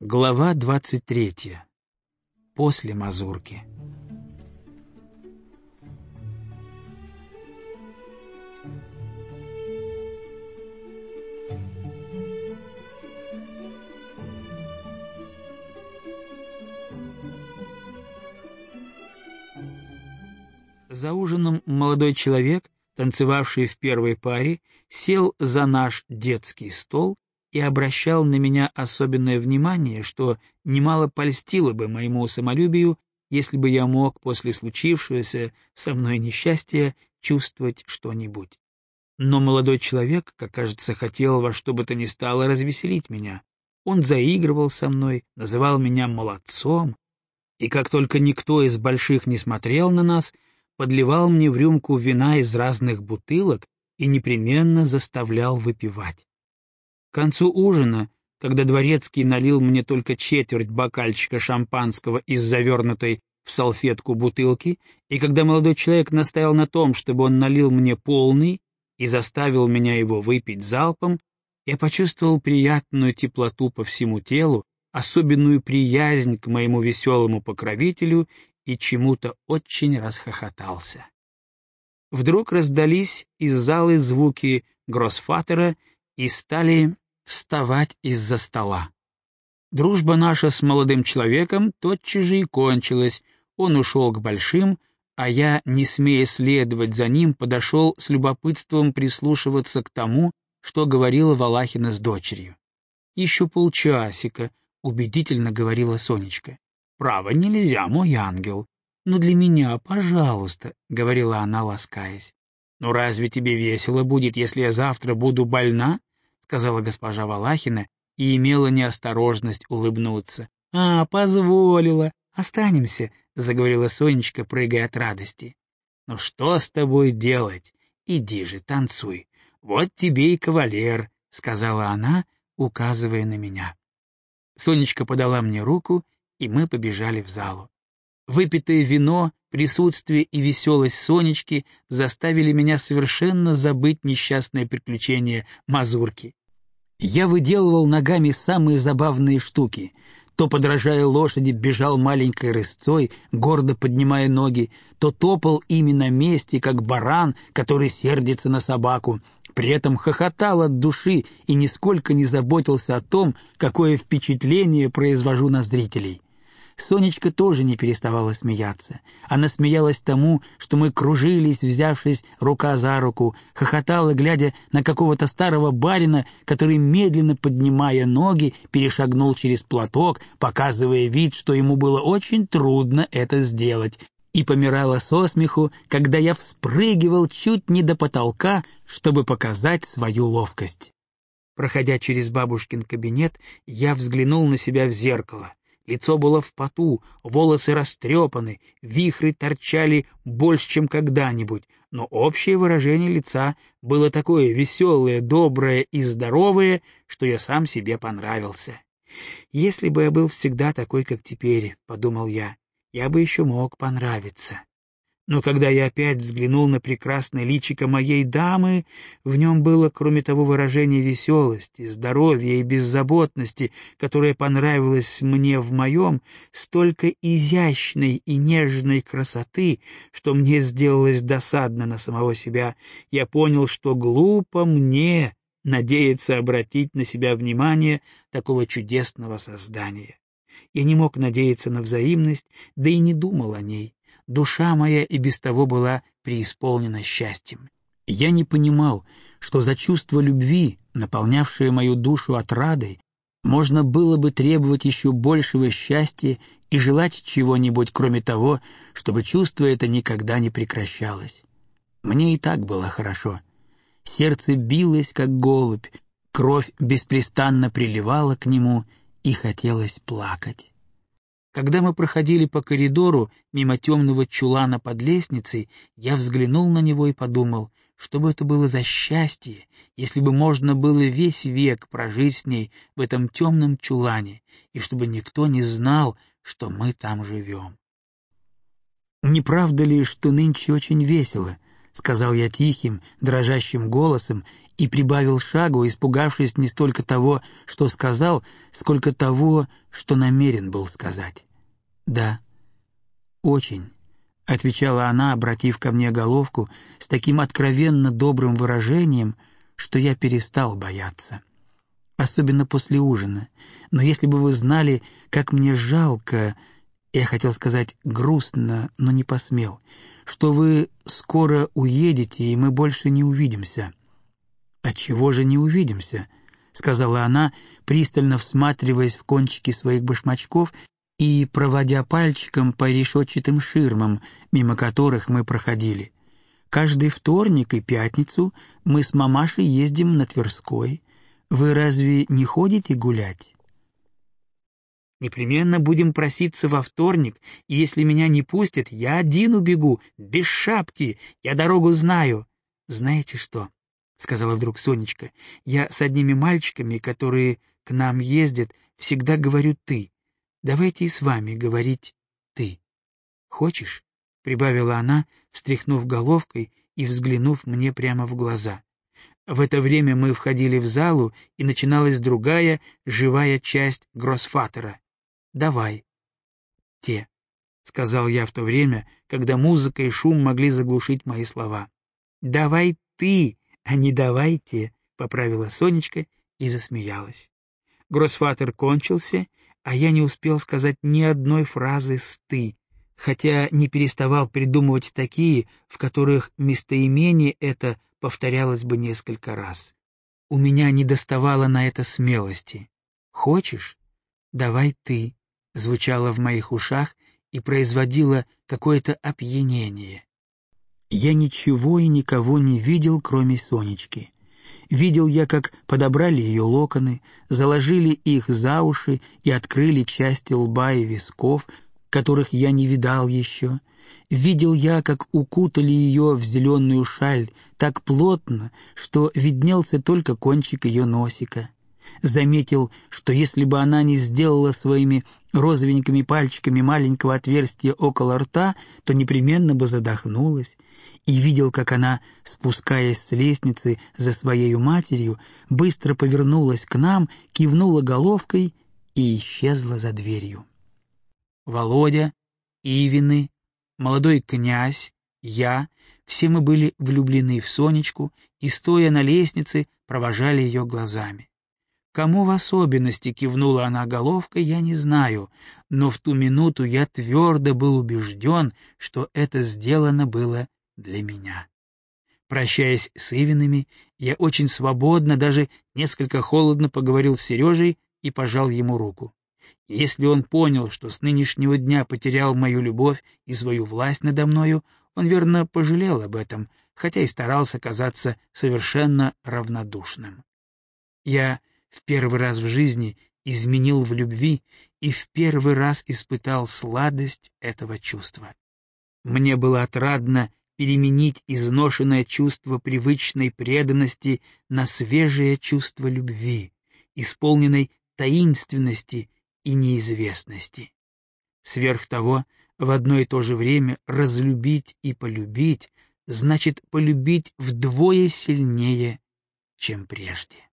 Глава 23. После мазурки. За ужином молодой человек, танцевавший в первой паре, сел за наш детский стол и обращал на меня особенное внимание, что немало польстило бы моему самолюбию, если бы я мог после случившегося со мной несчастья чувствовать что-нибудь. Но молодой человек, как кажется, хотел во что бы то ни стало развеселить меня. Он заигрывал со мной, называл меня молодцом, и как только никто из больших не смотрел на нас, подливал мне в рюмку вина из разных бутылок и непременно заставлял выпивать. К концу ужина, когда дворецкий налил мне только четверть бокальчика шампанского из завернутой в салфетку бутылки, и когда молодой человек настоял на том, чтобы он налил мне полный и заставил меня его выпить залпом, я почувствовал приятную теплоту по всему телу, особенную приязнь к моему веселому покровителю и чему-то очень расхохотался. Вдруг раздались из залы звуки гроссфатера и стали вставать из-за стола. Дружба наша с молодым человеком тотчас же и кончилась, он ушел к большим, а я, не смея следовать за ним, подошел с любопытством прислушиваться к тому, что говорила Валахина с дочерью. «Еще полчасика», — убедительно говорила Сонечка. «Право, нельзя, мой ангел. Но для меня, пожалуйста», — говорила она, ласкаясь. «Но разве тебе весело будет, если я завтра буду больна?» — сказала госпожа Валахина и имела неосторожность улыбнуться. «Позволила. Останемся», — заговорила Сонечка, прыгая от радости. «Ну что с тобой делать? Иди же, танцуй. Вот тебе и кавалер», — сказала она, указывая на меня. Сонечка подала мне руку, и мы побежали в залу. Выпитое вино, присутствие и веселость Сонечки заставили меня совершенно забыть несчастное приключение мазурки. Я выделывал ногами самые забавные штуки. То, подражая лошади, бежал маленькой рысцой, гордо поднимая ноги, то топал ими на месте, как баран, который сердится на собаку. При этом хохотал от души и нисколько не заботился о том, какое впечатление произвожу на зрителей. Сонечка тоже не переставала смеяться. Она смеялась тому, что мы кружились, взявшись рука за руку, хохотала, глядя на какого-то старого барина, который, медленно поднимая ноги, перешагнул через платок, показывая вид, что ему было очень трудно это сделать, и помирала со смеху, когда я вспрыгивал чуть не до потолка, чтобы показать свою ловкость. Проходя через бабушкин кабинет, я взглянул на себя в зеркало. Лицо было в поту, волосы растрепаны, вихры торчали больше, чем когда-нибудь, но общее выражение лица было такое веселое, доброе и здоровое, что я сам себе понравился. «Если бы я был всегда такой, как теперь», — подумал я бы еще мог понравиться. Но когда я опять взглянул на прекрасное личико моей дамы, в нем было, кроме того выражения веселости, здоровья и беззаботности, которое понравилось мне в моем, столько изящной и нежной красоты, что мне сделалось досадно на самого себя. Я понял, что глупо мне надеяться обратить на себя внимание такого чудесного создания. Я не мог надеяться на взаимность, да и не думал о ней. Душа моя и без того была преисполнена счастьем. Я не понимал, что за чувство любви, наполнявшее мою душу отрадой, можно было бы требовать еще большего счастья и желать чего-нибудь, кроме того, чтобы чувство это никогда не прекращалось. Мне и так было хорошо. Сердце билось, как голубь, кровь беспрестанно приливала к нему, и хотелось плакать. Когда мы проходили по коридору мимо темного чулана под лестницей, я взглянул на него и подумал, что бы это было за счастье, если бы можно было весь век прожить с ней в этом темном чулане, и чтобы никто не знал, что мы там живем. «Не правда ли, что нынче очень весело?» — сказал я тихим, дрожащим голосом и прибавил шагу, испугавшись не столько того, что сказал, сколько того, что намерен был сказать. «Да, очень», — отвечала она, обратив ко мне головку с таким откровенно добрым выражением, что я перестал бояться. Особенно после ужина. Но если бы вы знали, как мне жалко, я хотел сказать грустно, но не посмел, что вы скоро уедете, и мы больше не увидимся. «Отчего же не увидимся?» — сказала она, пристально всматриваясь в кончики своих башмачков и проводя пальчиком по решетчатым ширмам, мимо которых мы проходили. «Каждый вторник и пятницу мы с мамашей ездим на Тверской. Вы разве не ходите гулять?» «Непременно будем проситься во вторник, и если меня не пустят, я один убегу, без шапки, я дорогу знаю. Знаете что?» — сказала вдруг Сонечка. «Я с одними мальчиками, которые к нам ездят, всегда говорю «ты». Давайте и с вами говорить «ты». Хочешь?» — прибавила она, встряхнув головкой и взглянув мне прямо в глаза. В это время мы входили в залу, и начиналась другая, живая часть Гроссфатера. «Давай, те», — сказал я в то время, когда музыка и шум могли заглушить мои слова. «Давай ты, а не давайте», — поправила Сонечка и засмеялась. Гроссфатер кончился, а я не успел сказать ни одной фразы с «ты», хотя не переставал придумывать такие, в которых местоимение это повторялось бы несколько раз. У меня недоставало на это смелости. «Хочешь? Давай ты», — звучало в моих ушах и производило какое-то опьянение. Я ничего и никого не видел, кроме Сонечки. Видел я, как подобрали ее локоны, заложили их за уши и открыли части лба и висков, которых я не видал еще. Видел я, как укутали ее в зеленую шаль так плотно, что виднелся только кончик ее носика. Заметил, что если бы она не сделала своими розовенькими пальчиками маленького отверстия около рта, то непременно бы задохнулась, и видел, как она, спускаясь с лестницы за своею матерью, быстро повернулась к нам, кивнула головкой и исчезла за дверью. Володя, Ивины, молодой князь, я — все мы были влюблены в Сонечку и, стоя на лестнице, провожали ее глазами. Кому в особенности кивнула она головкой, я не знаю, но в ту минуту я твердо был убежден, что это сделано было для меня. Прощаясь с Ивиными, я очень свободно, даже несколько холодно поговорил с Сережей и пожал ему руку. Если он понял, что с нынешнего дня потерял мою любовь и свою власть надо мною, он, верно, пожалел об этом, хотя и старался казаться совершенно равнодушным. Я в первый раз в жизни изменил в любви и в первый раз испытал сладость этого чувства. Мне было отрадно переменить изношенное чувство привычной преданности на свежее чувство любви, исполненной таинственности и неизвестности. Сверх того, в одно и то же время разлюбить и полюбить значит полюбить вдвое сильнее, чем прежде.